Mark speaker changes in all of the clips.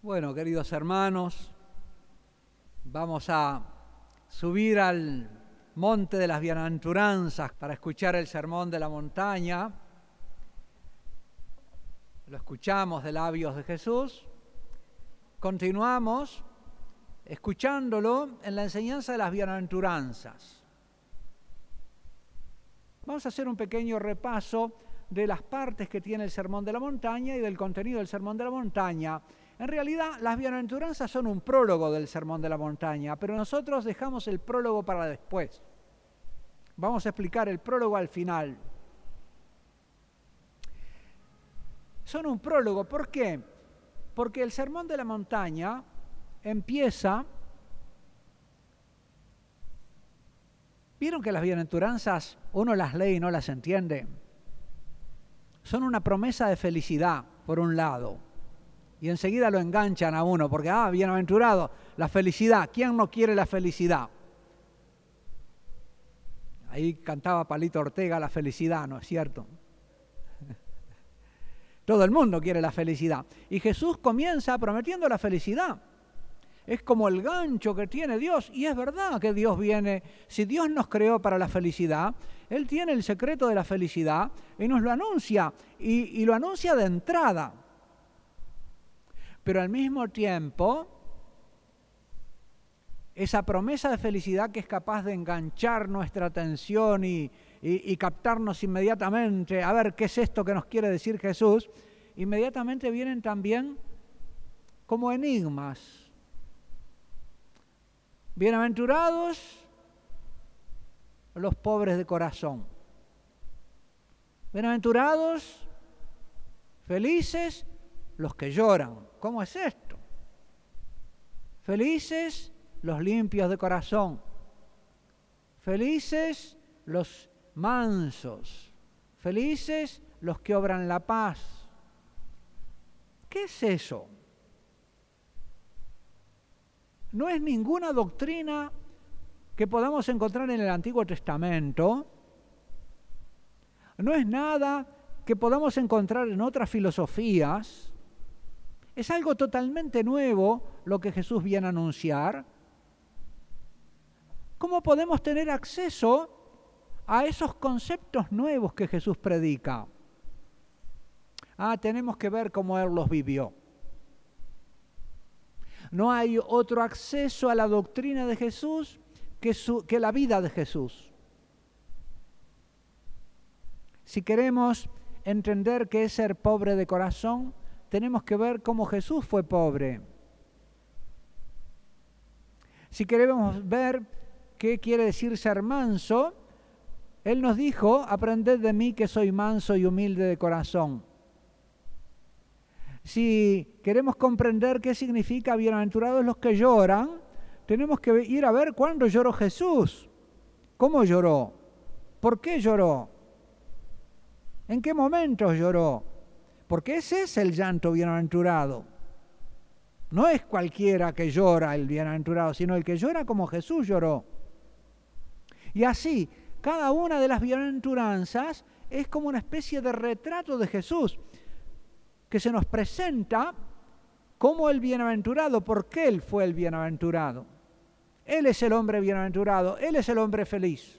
Speaker 1: Bueno, queridos hermanos, vamos a subir al monte de las bienaventuranzas para escuchar el sermón de la montaña. Lo escuchamos de labios de Jesús. Continuamos escuchándolo en la enseñanza de las bienaventuranzas. Vamos a hacer un pequeño repaso de las partes que tiene el sermón de la montaña y del contenido del sermón de la montaña. En realidad, las bienaventuranzas son un prólogo del sermón de la montaña, pero nosotros dejamos el prólogo para después. Vamos a explicar el prólogo al final. Son un prólogo, ¿por qué? Porque el sermón de la montaña empieza... ¿Vieron que las bienaventuranzas uno las lee y no las entiende? Son una promesa de felicidad, por un lado. Y enseguida lo enganchan a uno, porque, bienaventurado, la felicidad. ¿Quién no quiere la felicidad? Ahí cantaba Palito Ortega la felicidad, ¿no es cierto? Todo el mundo quiere la felicidad. Y Jesús comienza prometiendo la felicidad. Es como el gancho que tiene Dios. Y es verdad que Dios viene. Si Dios nos creó para la felicidad, Él tiene el secreto de la felicidad y nos lo anuncia. Y lo anuncia de entrada. Pero al mismo tiempo, esa promesa de felicidad que es capaz de enganchar nuestra atención y captarnos inmediatamente, a ver qué es esto que nos quiere decir Jesús, inmediatamente vienen también como enigmas. Bienaventurados los pobres de corazón. Bienaventurados, felices los que lloran. ¿Cómo es esto? Felices los limpios de corazón. Felices los mansos. Felices los que obran la paz. ¿Qué es eso? No es ninguna doctrina que podamos encontrar en el Antiguo Testamento. No es nada que podamos encontrar en otras filosofías. Es algo totalmente nuevo lo que Jesús viene a anunciar. ¿Cómo podemos tener acceso a esos conceptos nuevos que Jesús predica? Tenemos que ver cómo Él los vivió. No hay otro acceso a la doctrina de Jesús que la vida de Jesús. Si queremos entender qué es ser pobre de corazón, tenemos que ver cómo Jesús fue pobre. Si queremos ver qué quiere decir ser manso, Él nos dijo, aprended de mí que soy manso y humilde de corazón. Si queremos comprender qué significa bienaventurados los que lloran, tenemos que ir a ver cuándo lloró Jesús. ¿Cómo lloró? ¿Por qué lloró? ¿En qué momentos lloró? Porque ese es el llanto bienaventurado. No es cualquiera que llora el bienaventurado, sino el que llora como Jesús lloró. Y así, cada una de las bienaventuranzas es como una especie de retrato de Jesús, que se nos presenta como el bienaventurado, porque Él fue el bienaventurado. Él es el hombre bienaventurado, Él es el hombre feliz.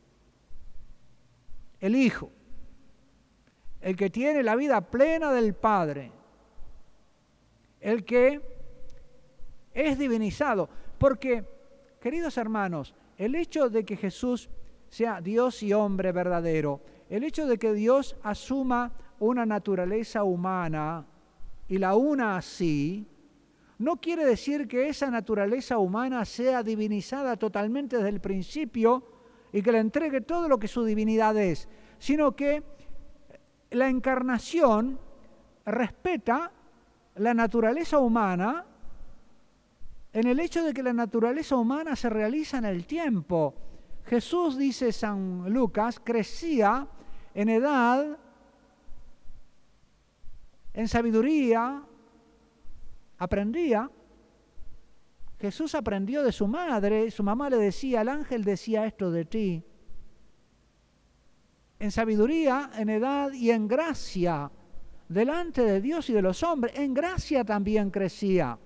Speaker 1: El Hijo. El que tiene la vida plena del Padre, el que es divinizado. Porque, queridos hermanos, el hecho de que Jesús sea Dios y hombre verdadero, el hecho de que Dios asuma una naturaleza humana y la una así, no quiere decir que esa naturaleza humana sea divinizada totalmente desde el principio y que le entregue todo lo que su divinidad es, sino que la encarnación respeta la naturaleza humana en el hecho de que la naturaleza humana se realiza en el tiempo. Jesús, dice San Lucas, crecía en edad, en sabiduría, aprendía. Jesús aprendió de su madre, su mamá le decía, el ángel decía esto de ti. En sabiduría, en edad y en gracia. delante de Dios y de los hombres. En gracia también crecía.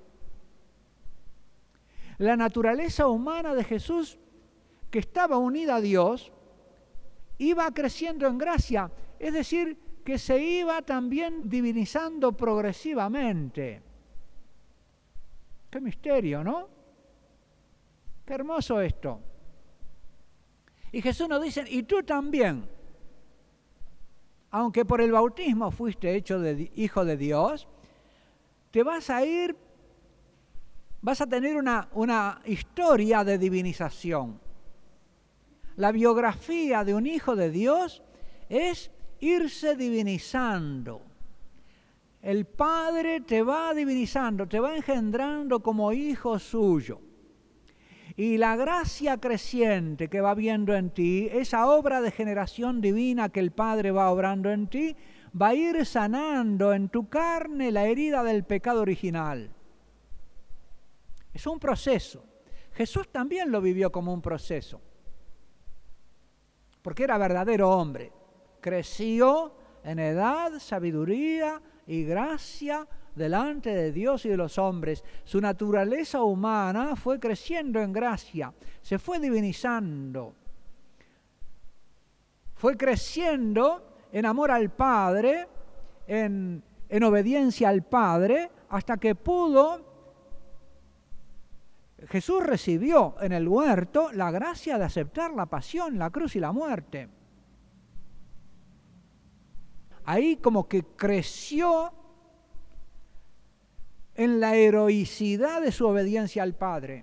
Speaker 1: La naturaleza humana de Jesús, que estaba unida a Dios, iba creciendo en gracia, es decir, que se iba también divinizando progresivamente. Qué misterio, ¿no? Qué hermoso esto. Y Jesús nos dice, y tú también, aunque por el bautismo fuiste hecho hijo de Dios, te vas a tener una historia de divinización. La biografía de un hijo de Dios es irse divinizando. El Padre te va divinizando, te va engendrando como hijo suyo. Y la gracia creciente que va viendo en ti, esa obra de generación divina que el Padre va obrando en ti, va a ir sanando en tu carne la herida del pecado original. Es un proceso. Jesús también lo vivió como un proceso, porque era verdadero hombre. Creció en edad, sabiduría y gracia delante de Dios y de los hombres. Su naturaleza humana fue creciendo en gracia, se fue divinizando, fue creciendo en amor al Padre, en obediencia al Padre, hasta que Jesús recibió en el huerto la gracia de aceptar la pasión, la cruz y la muerte. Ahí como que creció en la heroicidad de su obediencia al Padre.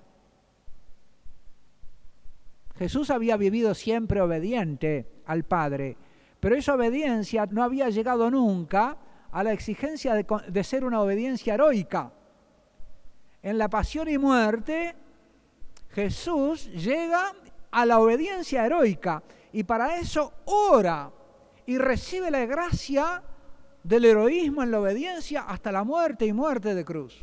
Speaker 1: Jesús había vivido siempre obediente al Padre, pero esa obediencia no había llegado nunca a la exigencia de ser una obediencia heroica. En la pasión y muerte, Jesús llega a la obediencia heroica y para eso ora y recibe la gracia del heroísmo en la obediencia hasta la muerte y muerte de cruz.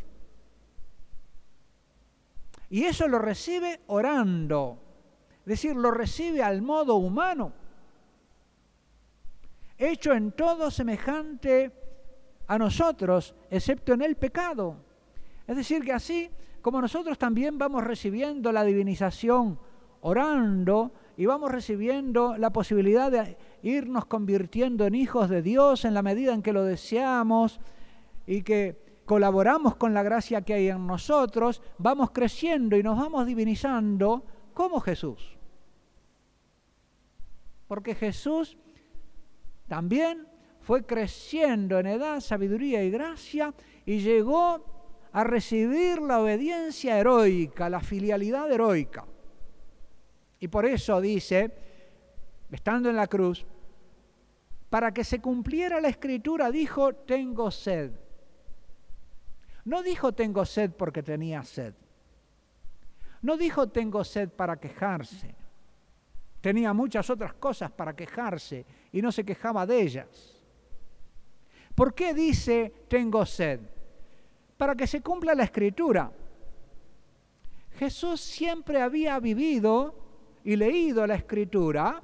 Speaker 1: Y eso lo recibe orando, es decir, lo recibe al modo humano, hecho en todo semejante a nosotros, excepto en el pecado. Es decir, que así como nosotros también vamos recibiendo la divinización orando y vamos recibiendo la posibilidad de irnos convirtiendo en hijos de Dios en la medida en que lo deseamos y que colaboramos con la gracia que hay en nosotros, vamos creciendo y nos vamos divinizando como Jesús. Porque Jesús también fue creciendo en edad, sabiduría y gracia y llegó a recibir la obediencia heroica, la filialidad heroica. Y por eso dice, estando en la cruz, para que se cumpliera la Escritura, dijo, tengo sed. No dijo, tengo sed porque tenía sed. No dijo, tengo sed para quejarse. Tenía muchas otras cosas para quejarse y no se quejaba de ellas. ¿Por qué dice, tengo sed? Para que se cumpla la Escritura. Jesús siempre había vivido y leído la Escritura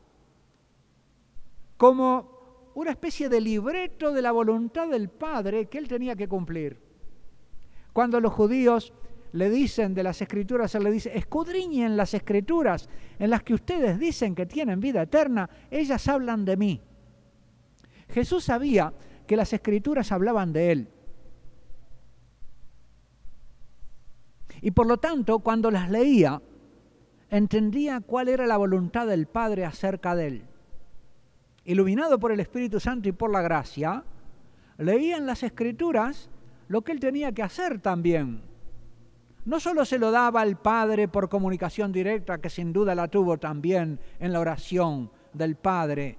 Speaker 1: como una especie de libreto de la voluntad del Padre que él tenía que cumplir. Cuando los judíos le dicen de las Escrituras, él le dice, escudriñen las Escrituras en las que ustedes dicen que tienen vida eterna, ellas hablan de mí. Jesús sabía que las Escrituras hablaban de él. Y por lo tanto, cuando las leía, entendía cuál era la voluntad del Padre acerca de él. Iluminado por el Espíritu Santo y por la gracia, leía en las Escrituras lo que él tenía que hacer también. No solo se lo daba al Padre por comunicación directa, que sin duda la tuvo también en la oración del Padre,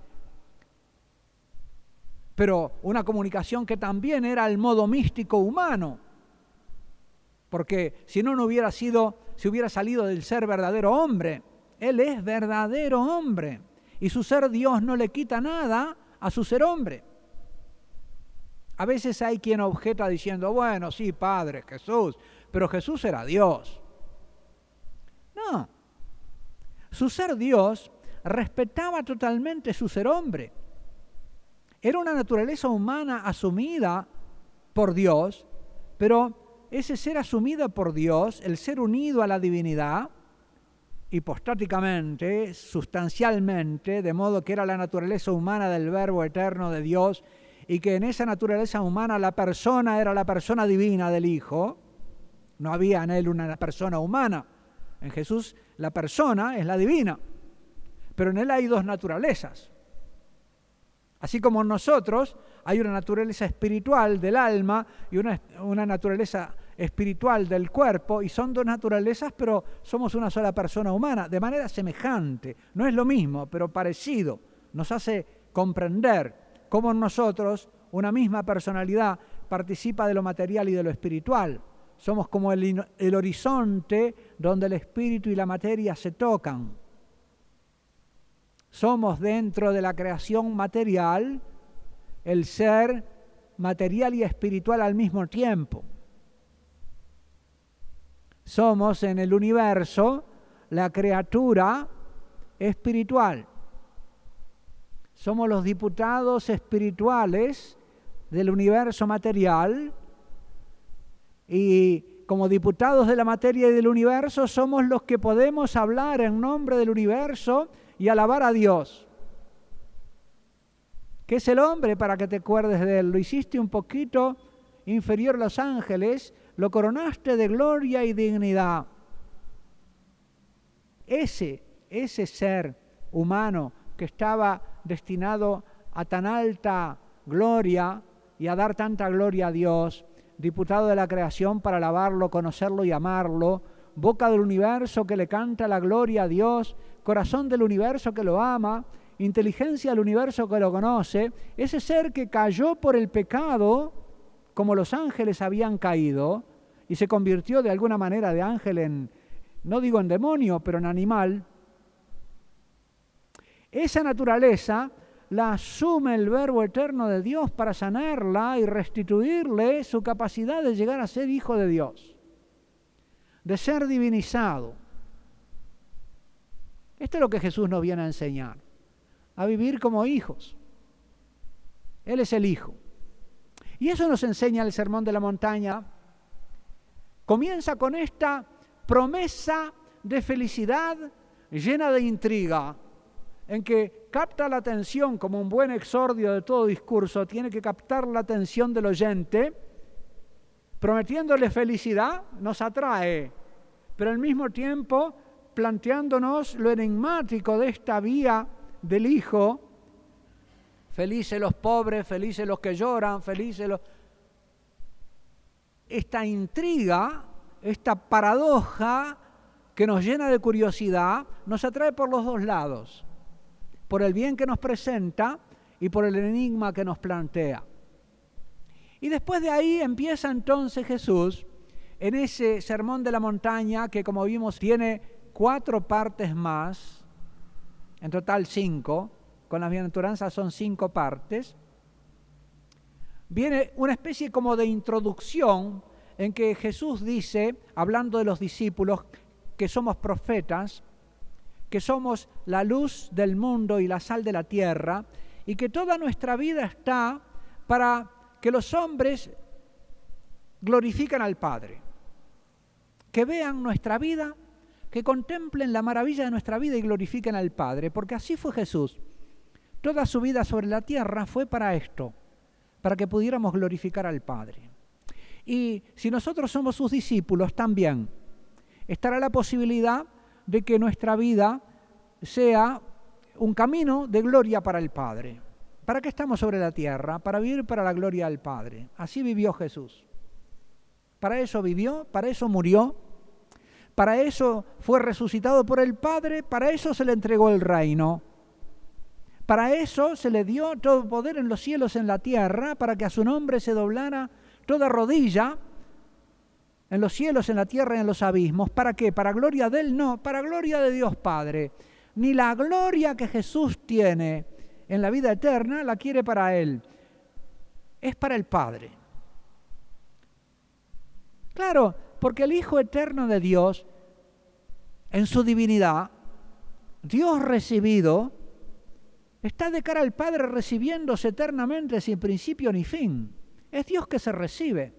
Speaker 1: pero una comunicación que también era al modo místico humano, porque si no, no hubiera sido, si hubiera salido del ser verdadero hombre. Él es verdadero hombre y su ser Dios no le quita nada a su ser hombre. A veces hay quien objeta diciendo, bueno, sí, Padre, Jesús, pero Jesús era Dios. No, su ser Dios respetaba totalmente su ser hombre. Era una naturaleza humana asumida por Dios, pero ese ser asumido por Dios, el ser unido a la divinidad, hipostáticamente, sustancialmente, de modo que era la naturaleza humana del Verbo eterno de Dios, y que en esa naturaleza humana la persona era la persona divina del Hijo. No había en él una persona humana. En Jesús la persona es la divina, pero en él hay dos naturalezas. Así como en nosotros hay una naturaleza espiritual del alma y una naturaleza espiritual del cuerpo, y son dos naturalezas, pero somos una sola persona humana, de manera semejante. No es lo mismo, pero parecido. Nos hace comprender cómo en nosotros una misma personalidad participa de lo material y de lo espiritual. Somos como el horizonte donde el espíritu y la materia se tocan. Somos dentro de la creación material el ser material y espiritual al mismo tiempo. Somos en el universo la criatura espiritual. Somos los diputados espirituales del universo material, y como diputados de la materia y del universo somos los que podemos hablar en nombre del universo y alabar a Dios. ¿Qué es el hombre para que te acuerdes de él? Lo hiciste un poquito inferior a los ángeles, lo coronaste de gloria y dignidad. Ese ser humano que estaba destinado a tan alta gloria y a dar tanta gloria a Dios, diputado de la creación para alabarlo, conocerlo y amarlo, boca del universo que le canta la gloria a Dios, corazón del universo que lo ama, inteligencia del universo que lo conoce, ese ser que cayó por el pecado, como los ángeles habían caído, y se convirtió de alguna manera de ángel en, no digo en demonio, pero en animal. Esa naturaleza la asume el Verbo eterno de Dios para sanarla y restituirle su capacidad de llegar a ser hijo de Dios, de ser divinizado. Esto es lo que Jesús nos viene a enseñar, a vivir como hijos. Él es el Hijo. Y eso nos enseña el Sermón de la Montaña. Comienza con esta promesa de felicidad llena de intriga, en que capta la atención, como un buen exordio de todo discurso, tiene que captar la atención del oyente, prometiéndole felicidad, nos atrae, pero al mismo tiempo planteándonos lo enigmático de esta vía del Hijo. Felices los pobres, felices los que lloran, felices los... Esta intriga, esta paradoja que nos llena de curiosidad, nos atrae por los dos lados, por el bien que nos presenta y por el enigma que nos plantea. Y después de ahí empieza entonces Jesús, en ese Sermón de la Montaña, que como vimos tiene 4 partes más, en total 5, con las bienaventuranzas son 5 partes, viene una especie como de introducción en que Jesús dice, hablando de los discípulos, que somos profetas, que somos la luz del mundo y la sal de la tierra, y que toda nuestra vida está para que los hombres glorifiquen al Padre, que vean nuestra vida, que contemplen la maravilla de nuestra vida y glorifiquen al Padre, porque así fue Jesús. Toda su vida sobre la tierra fue para esto, para que pudiéramos glorificar al Padre. Y si nosotros somos sus discípulos también, estará la posibilidad de que nuestra vida sea un camino de gloria para el Padre. ¿Para qué estamos sobre la tierra? Para vivir para la gloria del Padre. Así vivió Jesús. Para eso vivió, para eso murió, para eso fue resucitado por el Padre, para eso se le entregó el reino. Para eso se le dio todo poder en los cielos y en la tierra, para que a su nombre se doblara toda rodilla, en los cielos, en la tierra y en los abismos. ¿Para qué? ¿Para gloria de Él? No, para gloria de Dios Padre. Ni la gloria que Jesús tiene en la vida eterna la quiere para Él. Es para el Padre. Claro, porque el Hijo eterno de Dios, en su divinidad, Dios recibido, Está de cara al Padre recibiéndose eternamente sin principio ni fin. Es Dios que se recibe.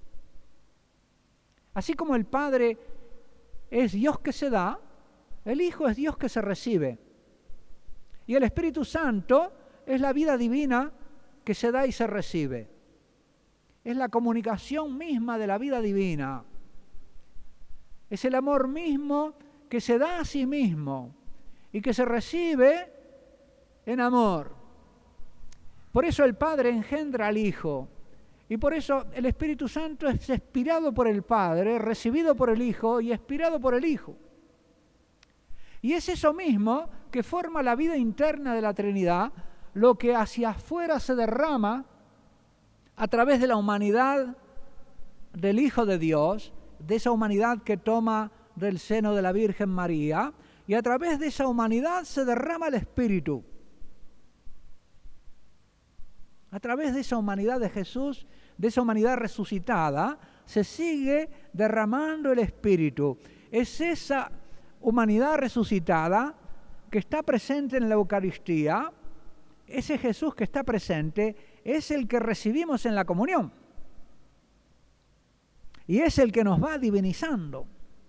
Speaker 1: Así como el Padre es Dios que se da, el Hijo es Dios que se recibe. Y el Espíritu Santo es la vida divina que se da y se recibe. Es la comunicación misma de la vida divina. Es el amor mismo que se da a sí mismo y que se recibe en amor. Por eso el Padre engendra al Hijo. Y por eso el Espíritu Santo es expirado por el Padre, recibido por el Hijo y expirado por el Hijo. Y es eso mismo que forma la vida interna de la Trinidad, lo que hacia afuera se derrama a través de la humanidad del Hijo de Dios, de esa humanidad que toma del seno de la Virgen María, y a través de esa humanidad se derrama el Espíritu. A través de esa humanidad de Jesús, de esa humanidad resucitada, se sigue derramando el Espíritu. Es esa humanidad resucitada que está presente en la Eucaristía, ese Jesús que está presente, es el que recibimos en la comunión. Y es el que nos va divinizando.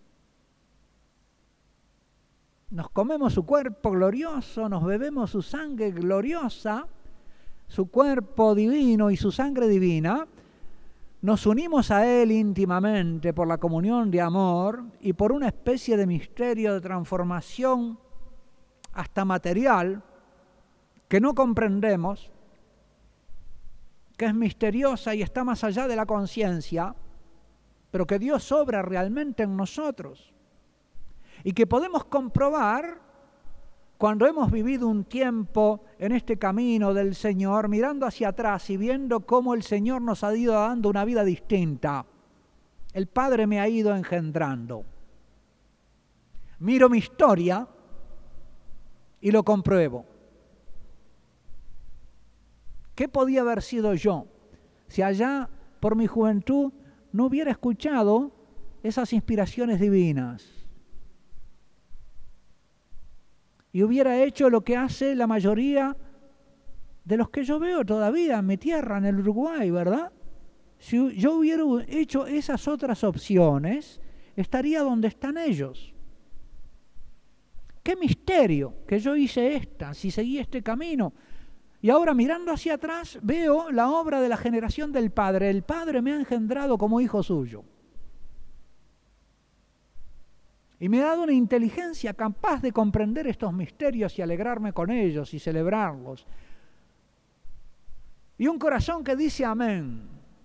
Speaker 1: Nos comemos su cuerpo glorioso, nos bebemos su sangre gloriosa, su cuerpo divino y su sangre divina, nos unimos a Él íntimamente por la comunión de amor y por una especie de misterio de transformación hasta material que no comprendemos, que es misteriosa y está más allá de la conciencia, pero que Dios obra realmente en nosotros y que podemos comprobar cuando hemos vivido un tiempo en este camino del Señor, mirando hacia atrás y viendo cómo el Señor nos ha ido dando una vida distinta. El Padre me ha ido engendrando. Miro mi historia y lo compruebo. ¿Qué podía haber sido yo si allá por mi juventud no hubiera escuchado esas inspiraciones divinas? Y hubiera hecho lo que hace la mayoría de los que yo veo todavía en mi tierra, en el Uruguay, ¿verdad? Si yo hubiera hecho esas otras opciones, estaría donde están ellos. Qué misterio que yo hice si seguí este camino. Y ahora mirando hacia atrás veo la obra de la generación del Padre. El Padre me ha engendrado como hijo suyo. Y me ha dado una inteligencia capaz de comprender estos misterios y alegrarme con ellos y celebrarlos. Y un corazón que dice amén.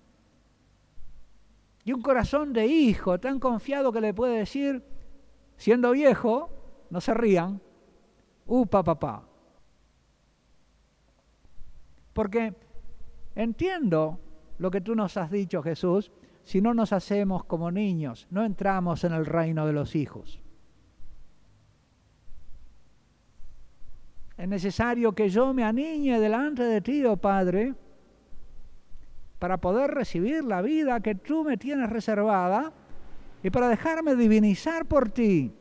Speaker 1: Y un corazón de hijo tan confiado que le puede decir, siendo viejo, no se rían, papá. Porque entiendo lo que tú nos has dicho, Jesús. Si no nos hacemos como niños, no entramos en el reino de los hijos. Es necesario que yo me aniñe delante de ti, oh Padre, para poder recibir la vida que tú me tienes reservada y para dejarme divinizar por ti.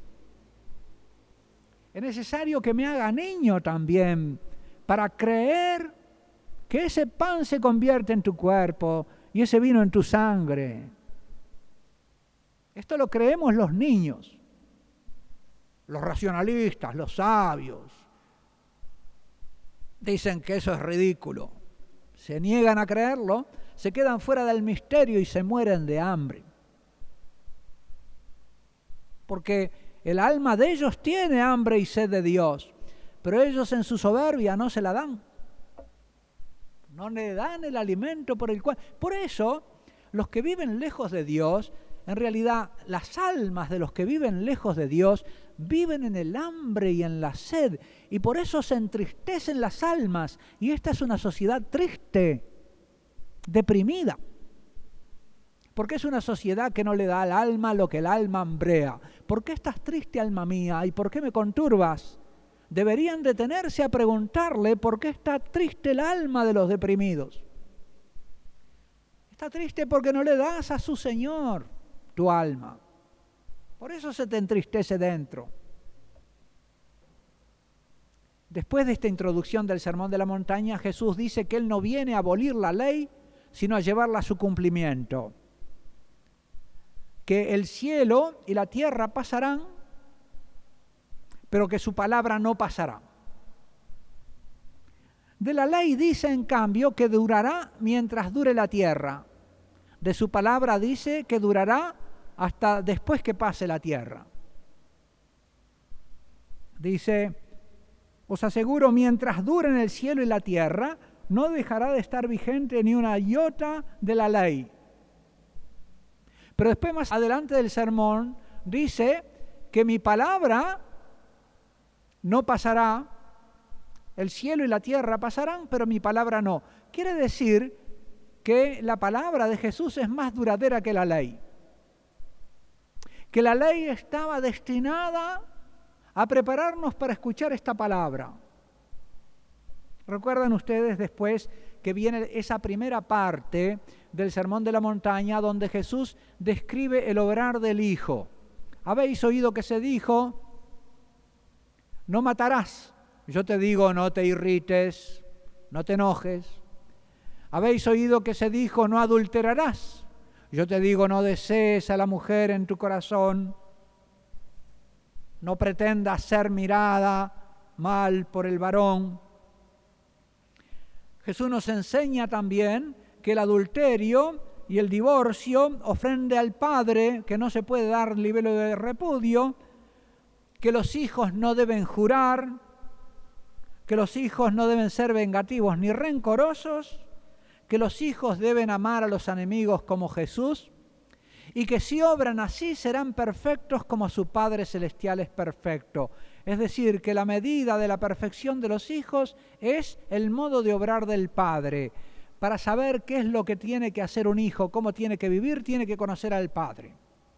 Speaker 1: Es necesario que me haga niño también para creer que ese pan se convierte en tu cuerpo y ese vino en tu sangre. Esto lo creemos los niños, los racionalistas, los sabios. Dicen que eso es ridículo. Se niegan a creerlo, se quedan fuera del misterio y se mueren de hambre. Porque el alma de ellos tiene hambre y sed de Dios, pero ellos en su soberbia no se la dan. No le dan el alimento por el cual... Por eso, los que viven lejos de Dios, en realidad las almas de los que viven lejos de Dios, viven en el hambre y en la sed. Y por eso se entristecen las almas. Y esta es una sociedad triste, deprimida. Porque es una sociedad que no le da al alma lo que el alma hambrea. ¿Por qué estás triste, alma mía? ¿Y por qué me conturbas? Deberían detenerse a preguntarle por qué está triste el alma de los deprimidos. Está triste porque no le das a su Señor tu alma. Por eso se te entristece dentro. Después de esta introducción del Sermón de la Montaña, Jesús dice que Él no viene a abolir la ley, sino a llevarla a su cumplimiento. Que el cielo y la tierra pasarán, pero que su palabra no pasará. De la ley dice, en cambio, que durará mientras dure la tierra. De su palabra dice que durará hasta después que pase la tierra. Dice, os aseguro, mientras duren el cielo y la tierra, no dejará de estar vigente ni una iota de la ley. Pero después, más adelante del sermón, dice que mi palabra no pasará, el cielo y la tierra pasarán, pero mi palabra no. Quiere decir que la palabra de Jesús es más duradera que la ley. Que la ley estaba destinada a prepararnos para escuchar esta palabra. Recuerdan ustedes después que viene esa primera parte del Sermón de la Montaña donde Jesús describe el obrar del Hijo. Habéis oído que se dijo, no matarás. Yo te digo, no te irrites, no te enojes. Habéis oído que se dijo, no adulterarás. Yo te digo, no desees a la mujer en tu corazón. No pretendas ser mirada mal por el varón. Jesús nos enseña también que el adulterio y el divorcio ofrende al padre, que no se puede dar libelo de repudio, que los hijos no deben jurar, que los hijos no deben ser vengativos ni rencorosos, que los hijos deben amar a los enemigos como Jesús, y que si obran así serán perfectos como su Padre Celestial es perfecto. Es decir, que la medida de la perfección de los hijos es el modo de obrar del Padre. Para saber qué es lo que tiene que hacer un hijo, cómo tiene que vivir, tiene que conocer al Padre.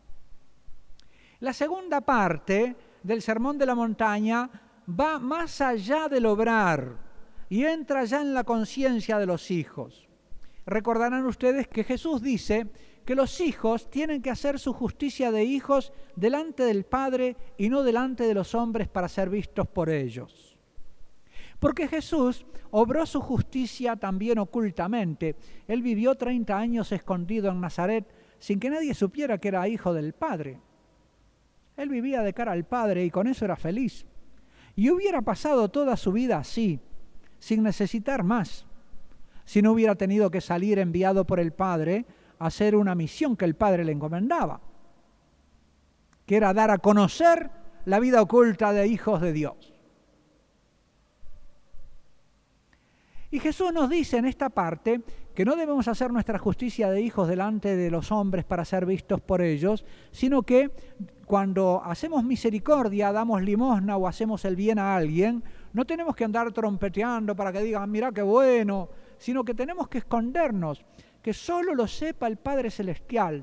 Speaker 1: La segunda parte del Sermón de la Montaña va más allá del obrar y entra ya en la conciencia de los hijos. Recordarán ustedes que Jesús dice que los hijos tienen que hacer su justicia de hijos delante del Padre y no delante de los hombres para ser vistos por ellos. Porque Jesús obró su justicia también ocultamente. Él vivió 30 años escondido en Nazaret sin que nadie supiera que era hijo del Padre. Él vivía de cara al Padre y con eso era feliz. Y hubiera pasado toda su vida así, sin necesitar más, si no hubiera tenido que salir enviado por el Padre a hacer una misión que el Padre le encomendaba, que era dar a conocer la vida oculta de hijos de Dios. Y Jesús nos dice en esta parte que no debemos hacer nuestra justicia de hijos delante de los hombres para ser vistos por ellos, sino que cuando hacemos misericordia, damos limosna o hacemos el bien a alguien, no tenemos que andar trompeteando para que digan, mirá qué bueno, sino que tenemos que escondernos, que solo lo sepa el Padre Celestial.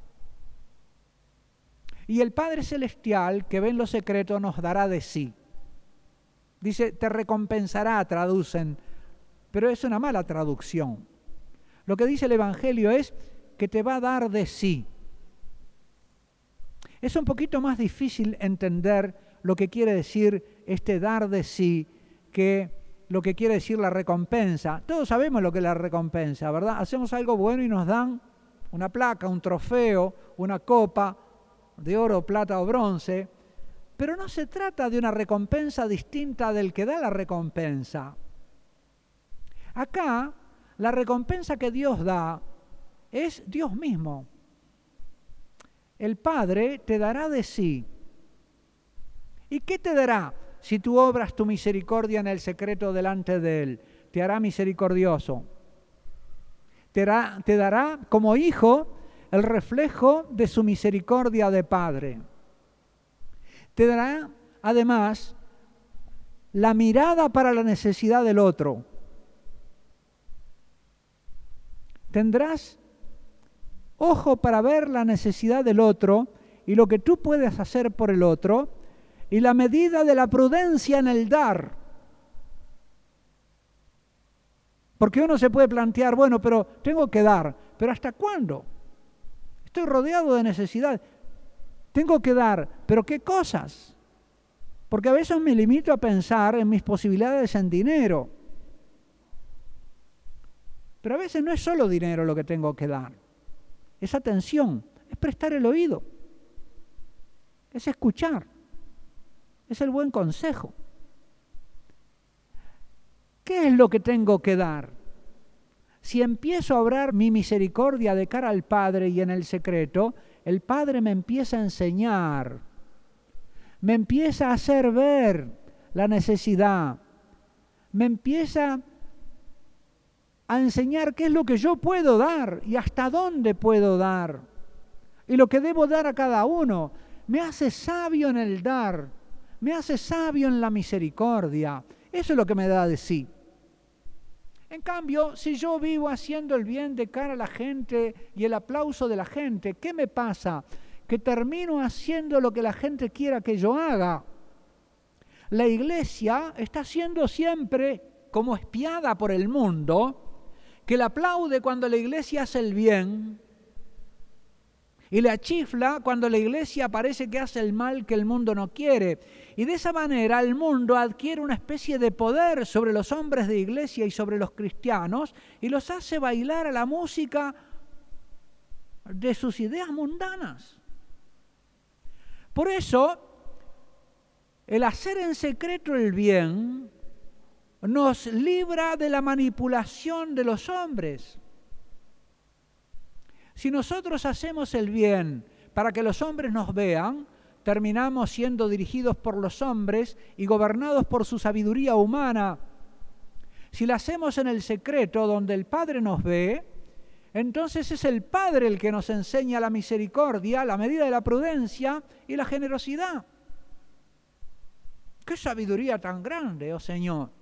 Speaker 1: Y el Padre Celestial, que ve en lo secreto, nos dará de sí. Dice, te recompensará, traducen, pero es una mala traducción. Lo que dice el Evangelio es que te va a dar de sí. Es un poquito más difícil entender lo que quiere decir este dar de sí que lo que quiere decir la recompensa. Todos sabemos lo que es la recompensa, ¿verdad? Hacemos algo bueno y nos dan una placa, un trofeo, una copa de oro, plata o bronce, pero no se trata de una recompensa distinta del que da la recompensa. Acá, la recompensa que Dios da es Dios mismo. El Padre te dará de sí. ¿Y qué te dará si tú obras tu misericordia en el secreto delante de Él? Te hará misericordioso. Te dará como hijo el reflejo de su misericordia de Padre. Te dará, además, la mirada para la necesidad del otro. Tendrás ojo para ver la necesidad del otro y lo que tú puedes hacer por el otro y la medida de la prudencia en el dar. Porque uno se puede plantear, bueno, pero tengo que dar, pero ¿hasta cuándo? Estoy rodeado de necesidad. Tengo que dar, pero ¿qué cosas? Porque a veces me limito a pensar en mis posibilidades en dinero. Pero a veces no es solo dinero lo que tengo que dar. Es atención, es prestar el oído, es escuchar, es el buen consejo. ¿Qué es lo que tengo que dar? Si empiezo a obrar mi misericordia de cara al Padre y en el secreto, el Padre me empieza a enseñar, me empieza a hacer ver la necesidad, me empieza a enseñar qué es lo que yo puedo dar y hasta dónde puedo dar y lo que debo dar a cada uno. Me hace sabio en el dar, me hace sabio en la misericordia. Eso es lo que me da de sí. En cambio, si yo vivo haciendo el bien de cara a la gente y el aplauso de la gente, ¿qué me pasa? Que termino haciendo lo que la gente quiera que yo haga. La iglesia está siendo siempre como espiada por el mundo, que le aplaude cuando la iglesia hace el bien y le achifla cuando la iglesia parece que hace el mal que el mundo no quiere. Y de esa manera el mundo adquiere una especie de poder sobre los hombres de iglesia y sobre los cristianos y los hace bailar a la música de sus ideas mundanas. Por eso, el hacer en secreto el bien nos libra de la manipulación de los hombres. Si nosotros hacemos el bien para que los hombres nos vean, terminamos siendo dirigidos por los hombres y gobernados por su sabiduría humana. Si lo hacemos en el secreto, donde el Padre nos ve, entonces es el Padre el que nos enseña la misericordia, la medida de la prudencia y la generosidad. ¡Qué sabiduría tan grande, oh Señor!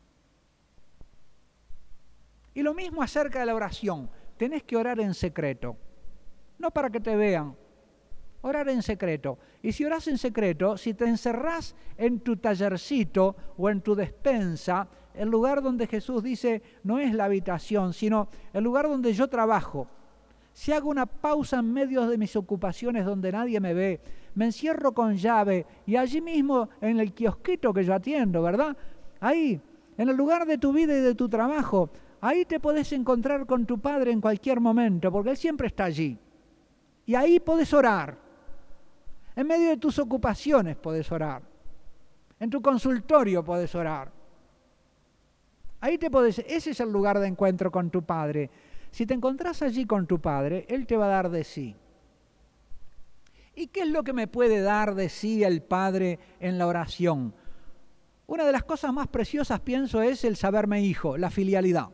Speaker 1: Y lo mismo acerca de la oración. Tenés que orar en secreto, no para que te vean. Orar en secreto. Y si orás en secreto, si te encerrás en tu tallercito o en tu despensa, el lugar donde Jesús dice no es la habitación, sino el lugar donde yo trabajo. Si hago una pausa en medio de mis ocupaciones donde nadie me ve, me encierro con llave y allí mismo en el kiosquito que yo atiendo, ¿verdad? Ahí, en el lugar de tu vida y de tu trabajo, ahí te podés encontrar con tu Padre en cualquier momento, porque Él siempre está allí. Y ahí podés orar. En medio de tus ocupaciones podés orar. En tu consultorio podés orar. Ahí ese es el lugar de encuentro con tu Padre. Si te encontrás allí con tu Padre, Él te va a dar de sí. ¿Y qué es lo que me puede dar de sí el Padre en la oración? Una de las cosas más preciosas, pienso, es el saberme hijo, la filialidad.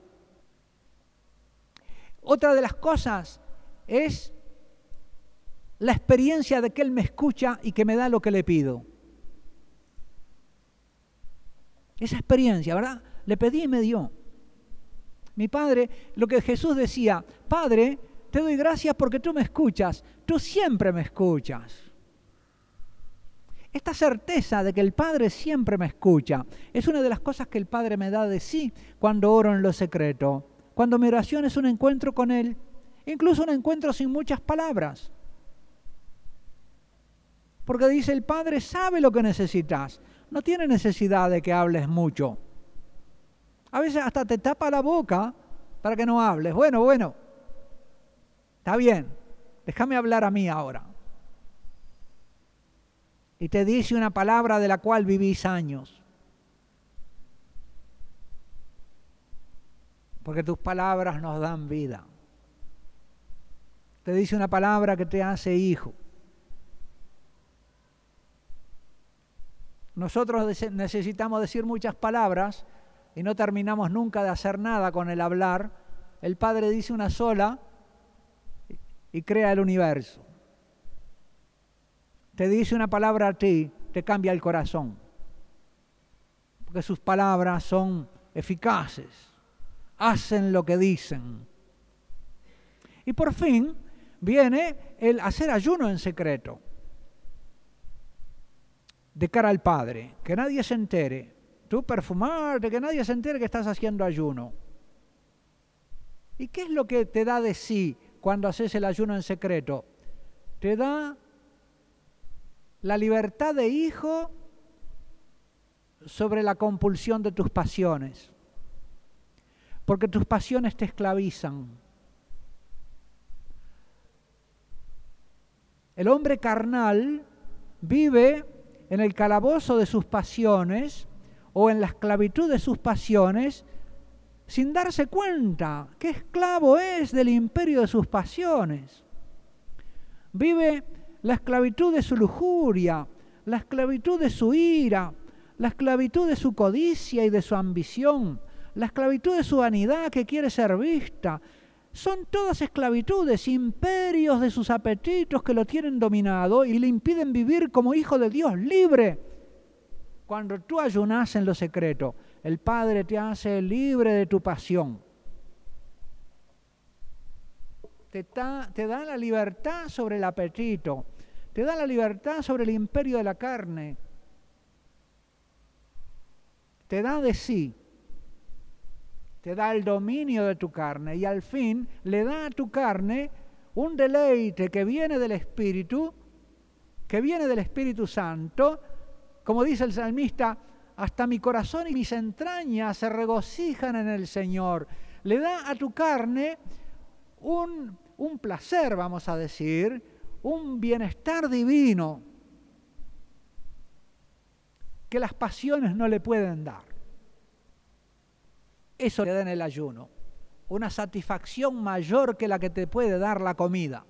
Speaker 1: Otra de las cosas es la experiencia de que Él me escucha y que me da lo que le pido. Esa experiencia, ¿verdad? Le pedí y me dio. Mi Padre, lo que Jesús decía, Padre, te doy gracias porque tú me escuchas, tú siempre me escuchas. Esta certeza de que el Padre siempre me escucha es una de las cosas que el Padre me da de sí cuando oro en lo secreto, cuando mi oración es un encuentro con Él, incluso un encuentro sin muchas palabras. Porque dice, el Padre sabe lo que necesitas, no tiene necesidad de que hables mucho. A veces hasta te tapa la boca para que no hables. Bueno, está bien, déjame hablar a mí ahora. Y te dice una palabra de la cual vivís años. Porque tus palabras nos dan vida. Te dice una palabra que te hace hijo. Nosotros necesitamos decir muchas palabras y no terminamos nunca de hacer nada con el hablar. El Padre dice una sola y crea el universo. Te dice una palabra a ti, te cambia el corazón. Porque sus palabras son eficaces, hacen lo que dicen. Y por fin viene el hacer ayuno en secreto, de cara al Padre, que nadie se entere. Tú perfumarte, que nadie se entere que estás haciendo ayuno. ¿Y qué es lo que te da de sí cuando haces el ayuno en secreto? Te da la libertad de hijo sobre la compulsión de tus pasiones, porque tus pasiones te esclavizan. El hombre carnal vive en el calabozo de sus pasiones o en la esclavitud de sus pasiones sin darse cuenta que esclavo es del imperio de sus pasiones. Vive la esclavitud de su lujuria, la esclavitud de su ira, la esclavitud de su codicia y de su ambición, la esclavitud de su vanidad que quiere ser vista. Son todas esclavitudes, imperios de sus apetitos que lo tienen dominado y le impiden vivir como hijo de Dios libre. Cuando tú ayunas en lo secreto, el Padre te hace libre de tu pasión. Te da la libertad sobre el apetito, te da la libertad sobre el imperio de la carne, te da de sí, te da el dominio de tu carne y al fin le da a tu carne un deleite que viene del Espíritu Santo, como dice el salmista, hasta mi corazón y mis entrañas se regocijan en el Señor. Le da a tu carne un placer, vamos a decir, un bienestar divino que las pasiones no le pueden dar. Eso le da en el ayuno, una satisfacción mayor que la que te puede dar la comida.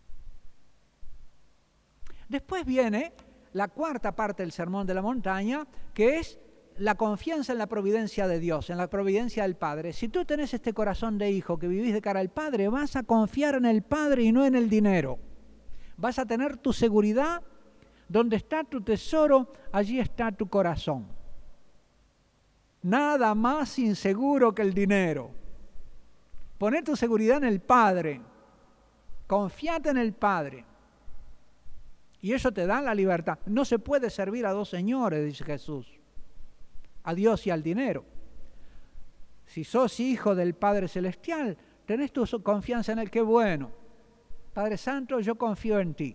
Speaker 1: Después viene la cuarta parte del Sermón de la Montaña, que es la confianza en la providencia de Dios, en la providencia del Padre. Si tú tenés este corazón de hijo que vivís de cara al Padre, vas a confiar en el Padre y no en el dinero. Vas a tener tu seguridad, donde está tu tesoro, allí está tu corazón. Nada más inseguro que el dinero. Poné tu seguridad en el Padre. Confiate en el Padre. Y eso te da la libertad. No se puede servir a dos señores, dice Jesús. A Dios y al dinero. Si sos hijo del Padre Celestial, tenés tu confianza en Él. Qué bueno. Padre Santo, yo confío en ti.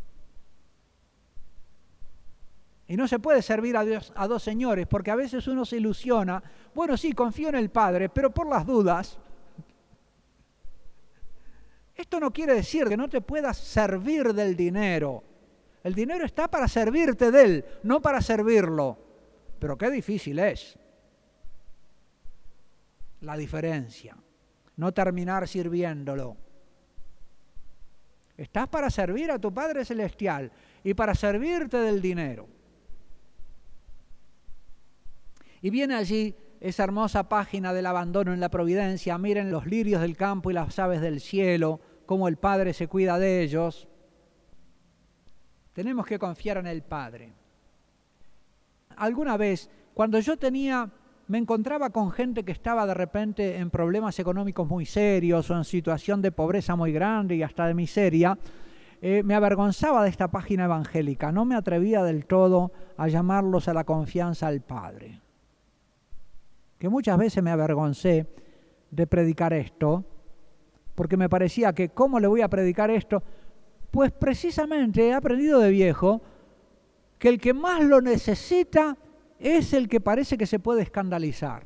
Speaker 1: Y no se puede servir a Dios a dos señores, porque a veces uno se ilusiona. Bueno, sí, confío en el Padre, pero por las dudas. Esto no quiere decir que no te puedas servir del dinero. El dinero está para servirte de él, no para servirlo. Pero qué difícil es la diferencia. No terminar sirviéndolo. Estás para servir a tu Padre Celestial y para servirte del dinero. Y viene allí esa hermosa página del abandono en la providencia. Miren los lirios del campo y las aves del cielo, cómo el Padre se cuida de ellos. Tenemos que confiar en el Padre. Alguna vez, cuando yo me encontraba con gente que estaba de repente en problemas económicos muy serios o en situación de pobreza muy grande y hasta de miseria, me avergonzaba de esta página evangélica. No me atrevía del todo a llamarlos a la confianza al Padre. Que muchas veces me avergoncé de predicar esto, porque me parecía que ¿cómo le voy a predicar esto? Pues precisamente he aprendido de viejo que el que más lo necesita es el que parece que se puede escandalizar.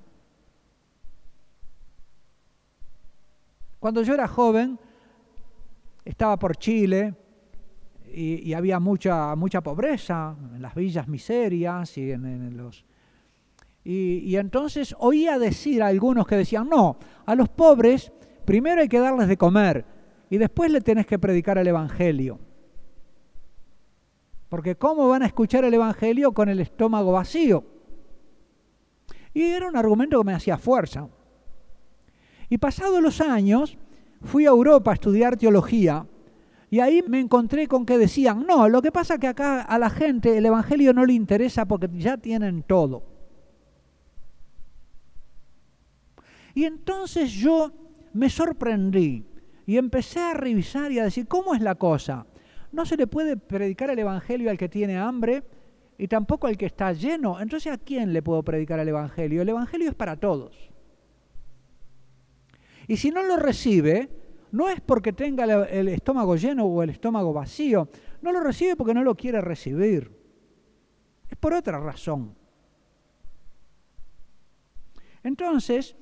Speaker 1: Cuando yo era joven, estaba por Chile y había mucha pobreza en las villas miserias y en los... Y entonces oía decir a algunos que decían, no, a los pobres primero hay que darles de comer y después le tenés que predicar el Evangelio. Porque ¿cómo van a escuchar el Evangelio con el estómago vacío? Y era un argumento que me hacía fuerza. Y pasados los años, fui a Europa a estudiar teología y ahí me encontré con que decían, no, lo que pasa es que acá a la gente el Evangelio no le interesa porque ya tienen todo. Y entonces yo me sorprendí y empecé a revisar y a decir, ¿cómo es la cosa? No se le puede predicar el Evangelio al que tiene hambre y tampoco al que está lleno. Entonces, ¿a quién le puedo predicar el Evangelio? El Evangelio es para todos. Y si no lo recibe, no es porque tenga el estómago lleno o el estómago vacío. No lo recibe porque no lo quiere recibir. Es por otra razón. Entonces,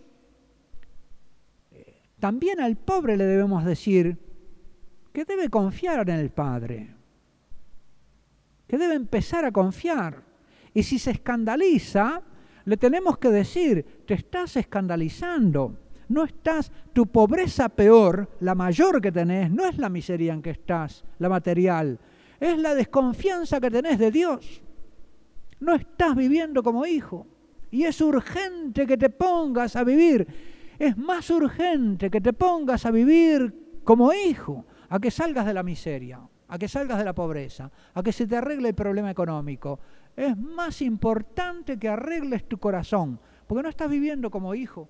Speaker 1: también al pobre le debemos decir que debe confiar en el Padre, que debe empezar a confiar. Y si se escandaliza, le tenemos que decir, te estás escandalizando, no estás, tu pobreza peor, la mayor que tenés, no es la miseria en que estás, la material, es la desconfianza que tenés de Dios. No estás viviendo como hijo. Y es urgente que te pongas a vivir. Es más urgente que te pongas a vivir como hijo, a que salgas de la miseria, a que salgas de la pobreza, a que se te arregle el problema económico. Es más importante que arregles tu corazón, porque no estás viviendo como hijo.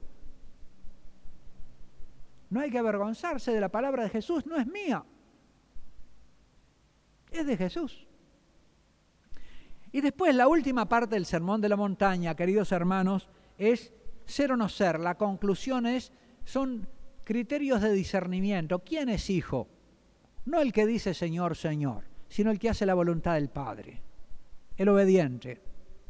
Speaker 1: No hay que avergonzarse de la palabra de Jesús, no es mía. Es de Jesús. Y después la última parte del Sermón de la Montaña, queridos hermanos, es ser o no ser. La conclusión son criterios de discernimiento. ¿Quién es hijo? No el que dice Señor, Señor, sino el que hace la voluntad del Padre, el obediente.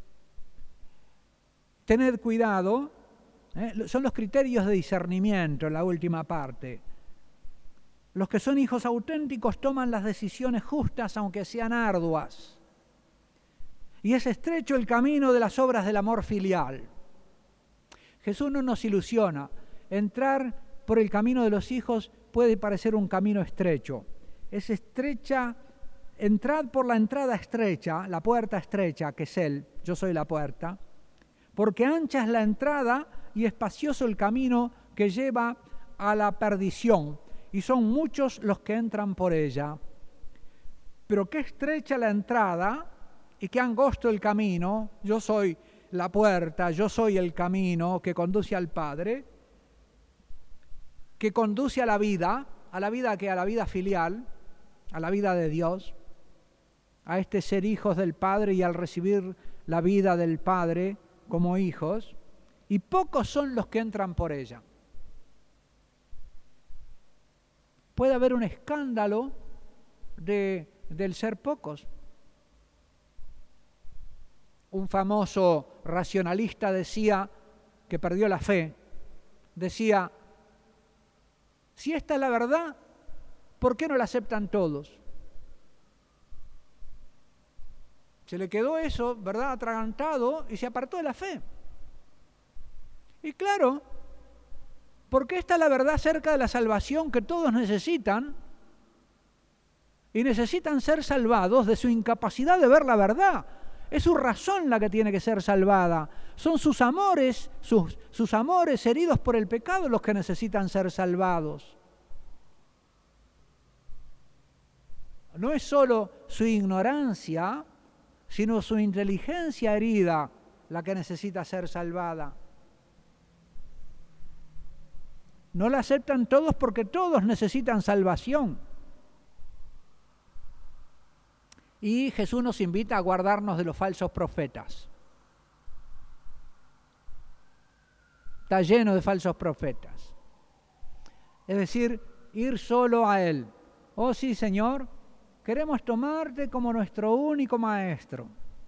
Speaker 1: Tened cuidado, son los criterios de discernimiento en la última parte. Los que son hijos auténticos toman las decisiones justas aunque sean arduas. Y es estrecho el camino de las obras del amor filial. Jesús no nos ilusiona. Entrar por el camino de los hijos puede parecer un camino estrecho. Es estrecha, entrad por la entrada estrecha, la puerta estrecha, que es Él, yo soy la puerta, porque ancha es la entrada y espacioso el camino que lleva a la perdición, y son muchos los que entran por ella. Pero qué estrecha la entrada y qué angosto el camino. Yo soy la puerta, yo soy el camino que conduce al Padre, que conduce a la vida que a la vida filial, a la vida de Dios, a este ser hijos del Padre y al recibir la vida del Padre como hijos, y pocos son los que entran por ella. Puede haber un escándalo del ser pocos. Un famoso racionalista decía, que perdió la fe, decía, si esta es la verdad, ¿por qué no la aceptan todos? Se le quedó eso, ¿verdad?, atragantado y se apartó de la fe. Y claro, porque esta es la verdad acerca de la salvación que todos necesitan, y necesitan ser salvados de su incapacidad de ver la verdad. Es su razón la que tiene que ser salvada. Son sus amores, sus amores heridos por el pecado los que necesitan ser salvados. No es solo su ignorancia, sino su inteligencia herida la que necesita ser salvada. No la aceptan todos porque todos necesitan salvación. Y Jesús nos invita a guardarnos de los falsos profetas. Está lleno de falsos profetas. Es decir, ir solo a Él. Oh sí, Señor, queremos tomarte como nuestro único maestro.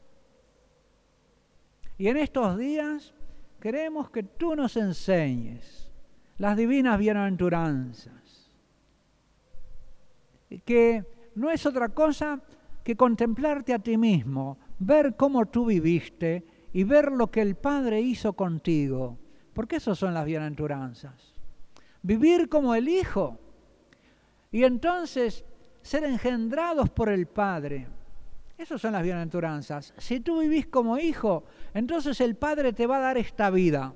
Speaker 1: Y en estos días queremos que tú nos enseñes las divinas bienaventuranzas. Que no es otra cosa que contemplarte a ti mismo, ver cómo tú viviste y ver lo que el Padre hizo contigo. Porque esas son las bienaventuranzas. Vivir como el Hijo y entonces ser engendrados por el Padre. Esas son las bienaventuranzas. Si tú vivís como hijo, entonces el Padre te va a dar esta vida.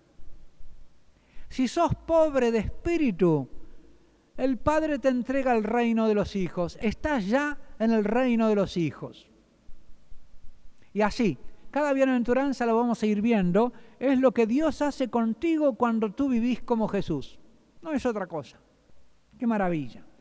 Speaker 1: Si sos pobre de espíritu, el Padre te entrega el reino de los hijos. Estás ya en el reino de los hijos. Y así, cada bienaventuranza la vamos a ir viendo, es lo que Dios hace contigo cuando tú vivís como Jesús. No es otra cosa. ¡Qué maravilla!